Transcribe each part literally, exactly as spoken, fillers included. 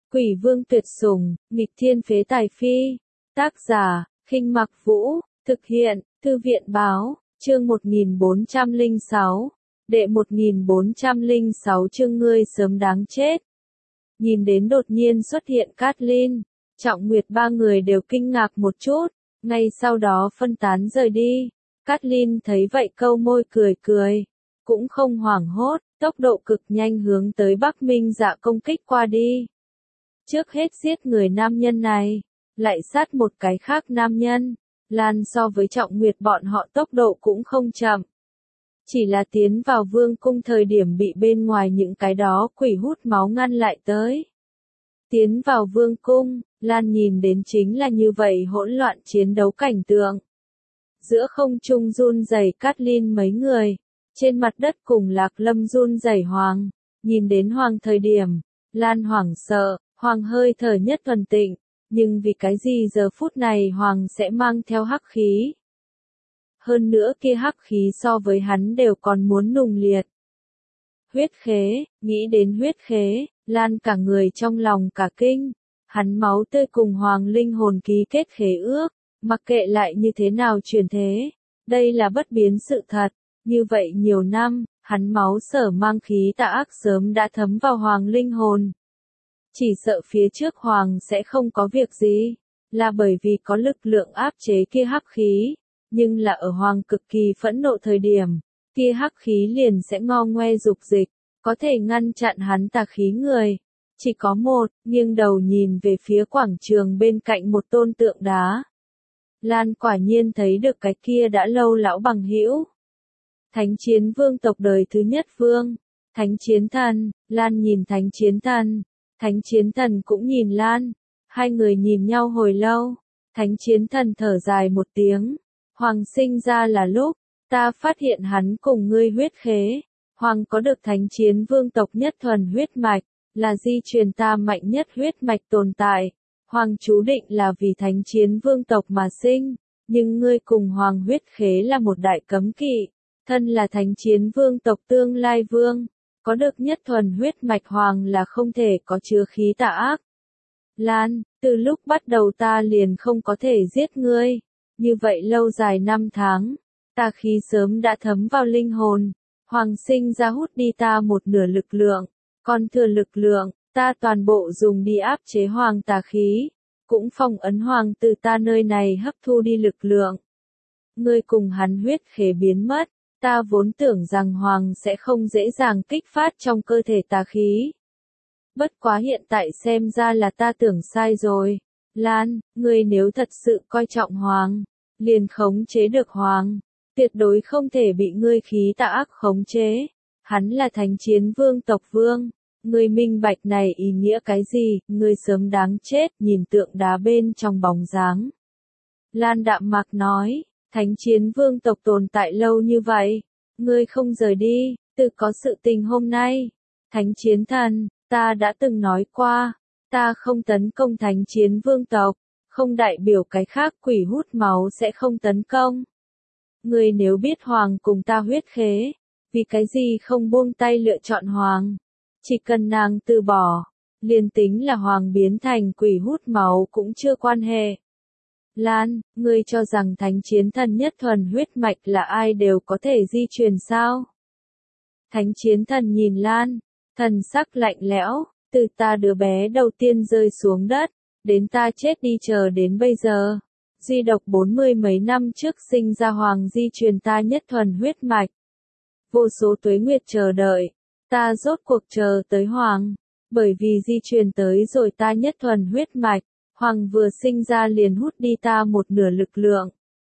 Quỷ vương tuyệt sủng, nghịch thiên phế tài phi. Tác giả, Khinh Mặc Vũ, thực hiện, Thư viện báo, chương một nghìn bốn trăm lẻ sáu, đệ một nghìn bốn trăm lẻ sáu chương ngươi sớm đáng chết. Nhìn đến đột nhiên xuất hiện Catelyn, Trọng Nguyệt ba người đều kinh ngạc một chút, ngay sau đó phân tán rời đi. Catelyn thấy vậy câu môi cười cười, cũng không hoảng hốt, tốc độ cực nhanh hướng tới Bắc Minh Dạ công kích qua đi. Trước hết giết người nam nhân này, lại sát một cái khác nam nhân. Lan so với Trọng Nguyệt bọn họ tốc độ cũng không chậm. Chỉ là tiến vào vương cung thời điểm bị bên ngoài những cái đó quỷ hút máu ngăn lại tới. Tiến vào vương cung, Lan nhìn đến chính là như vậy hỗn loạn chiến đấu cảnh tượng. Giữa không trung run rẩy Catelyn mấy người, trên mặt đất cùng Lạc Lâm run rẩy Hoàng. Nhìn đến Hoàng thời điểm, Lan hoảng sợ, Hoàng hơi thở nhất thuần tịnh, nhưng vì cái gì giờ phút này Hoàng sẽ mang theo hắc khí. Hơn nữa kia hắc khí so với hắn đều còn muốn nùng liệt. Huyết khế, nghĩ đến huyết khế, Lan cả người trong lòng cả kinh. Hắn máu tươi cùng Hoàng linh hồn ký kết khế ước, mặc kệ lại như thế nào truyền thế. Đây là bất biến sự thật, như vậy nhiều năm, hắn máu sở mang khí tà ác sớm đã thấm vào Hoàng linh hồn. Chỉ sợ phía trước Hoàng sẽ không có việc gì, là bởi vì có lực lượng áp chế kia hắc khí. Nhưng là ở Hoàng cực kỳ phẫn nộ thời điểm, kia hắc khí liền sẽ ngo ngoe dục dịch, có thể ngăn chặn hắn tà khí người. Chỉ có một, nghiêng đầu nhìn về phía quảng trường bên cạnh một tôn tượng đá. Lan quả nhiên thấy được cái kia đã lâu lão bằng hữu. Thánh chiến vương tộc đời thứ nhất vương, Thánh chiến thần. Lan nhìn Thánh chiến thần, Thánh chiến thần cũng nhìn Lan. Hai người nhìn nhau hồi lâu, Thánh chiến thần thở dài một tiếng. Hoàng sinh ra là lúc, ta phát hiện hắn cùng ngươi huyết khế. Hoàng có được thánh chiến vương tộc nhất thuần huyết mạch, là di truyền ta mạnh nhất huyết mạch tồn tại. Hoàng chú định là vì thánh chiến vương tộc mà sinh, nhưng ngươi cùng Hoàng huyết khế là một đại cấm kỵ. Thân là thánh chiến vương tộc tương lai vương, có được nhất thuần huyết mạch Hoàng là không thể có chứa khí tà ác. Lan, từ lúc bắt đầu ta liền không có thể giết ngươi. Như vậy lâu dài năm tháng, tà khí sớm đã thấm vào linh hồn. Hoàng sinh ra hút đi ta một nửa lực lượng, còn thừa lực lượng, ta toàn bộ dùng đi áp chế Hoàng tà khí, cũng phong ấn Hoàng từ ta nơi này hấp thu đi lực lượng. Ngươi cùng hắn huyết khế biến mất, ta vốn tưởng rằng Hoàng sẽ không dễ dàng kích phát trong cơ thể tà khí. Bất quá hiện tại xem ra là ta tưởng sai rồi. Lan, ngươi nếu thật sự coi trọng Hoàng, liền khống chế được Hoàng, tuyệt đối không thể bị ngươi khí tà ác khống chế. Hắn là thánh chiến vương tộc vương, ngươi minh bạch này ý nghĩa cái gì, ngươi sớm đáng chết. Nhìn tượng đá bên trong bóng dáng, Lan đạm mạc nói, thánh chiến vương tộc tồn tại lâu như vậy, ngươi không rời đi, từ có sự tình hôm nay. Thánh chiến thần, ta đã từng nói qua, ta không tấn công thánh chiến vương tộc, không đại biểu cái khác quỷ hút máu sẽ không tấn công. Ngươi nếu biết Hoàng cùng ta huyết khế, vì cái gì không buông tay lựa chọn Hoàng? Chỉ cần nàng từ bỏ, liền tính là Hoàng biến thành quỷ hút máu cũng chưa quan hệ. Lan, ngươi cho rằng thánh chiến thần nhất thuần huyết mạch là ai đều có thể di truyền sao? Thánh chiến thần nhìn Lan, thần sắc lạnh lẽo, từ ta đứa bé đầu tiên rơi xuống đất, đến ta chết đi chờ đến bây giờ. Duy độc bốn mươi mấy năm trước sinh ra Hoàng di truyền ta nhất thuần huyết mạch. Vô số tuế nguyệt chờ đợi, ta rốt cuộc chờ tới Hoàng, bởi vì di truyền tới rồi ta nhất thuần huyết mạch, Hoàng vừa sinh ra liền hút đi ta một nửa lực lượng.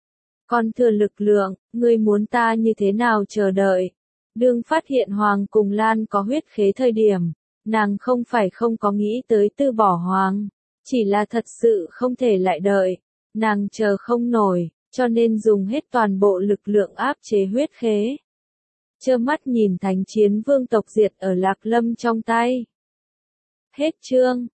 Còn thừa lực lượng, ngươi muốn ta như thế nào chờ đợi? Đương phát hiện Hoàng cùng Lan có huyết khế thời điểm, nàng không phải không có nghĩ tới từ bỏ Hoàng, chỉ là thật sự không thể lại đợi. Nàng chờ không nổi, cho nên dùng hết toàn bộ lực lượng áp chế huyết khế. Trơ mắt nhìn thánh chiến vương tộc diệt ở Lạc Lâm trong tay. Hết chương.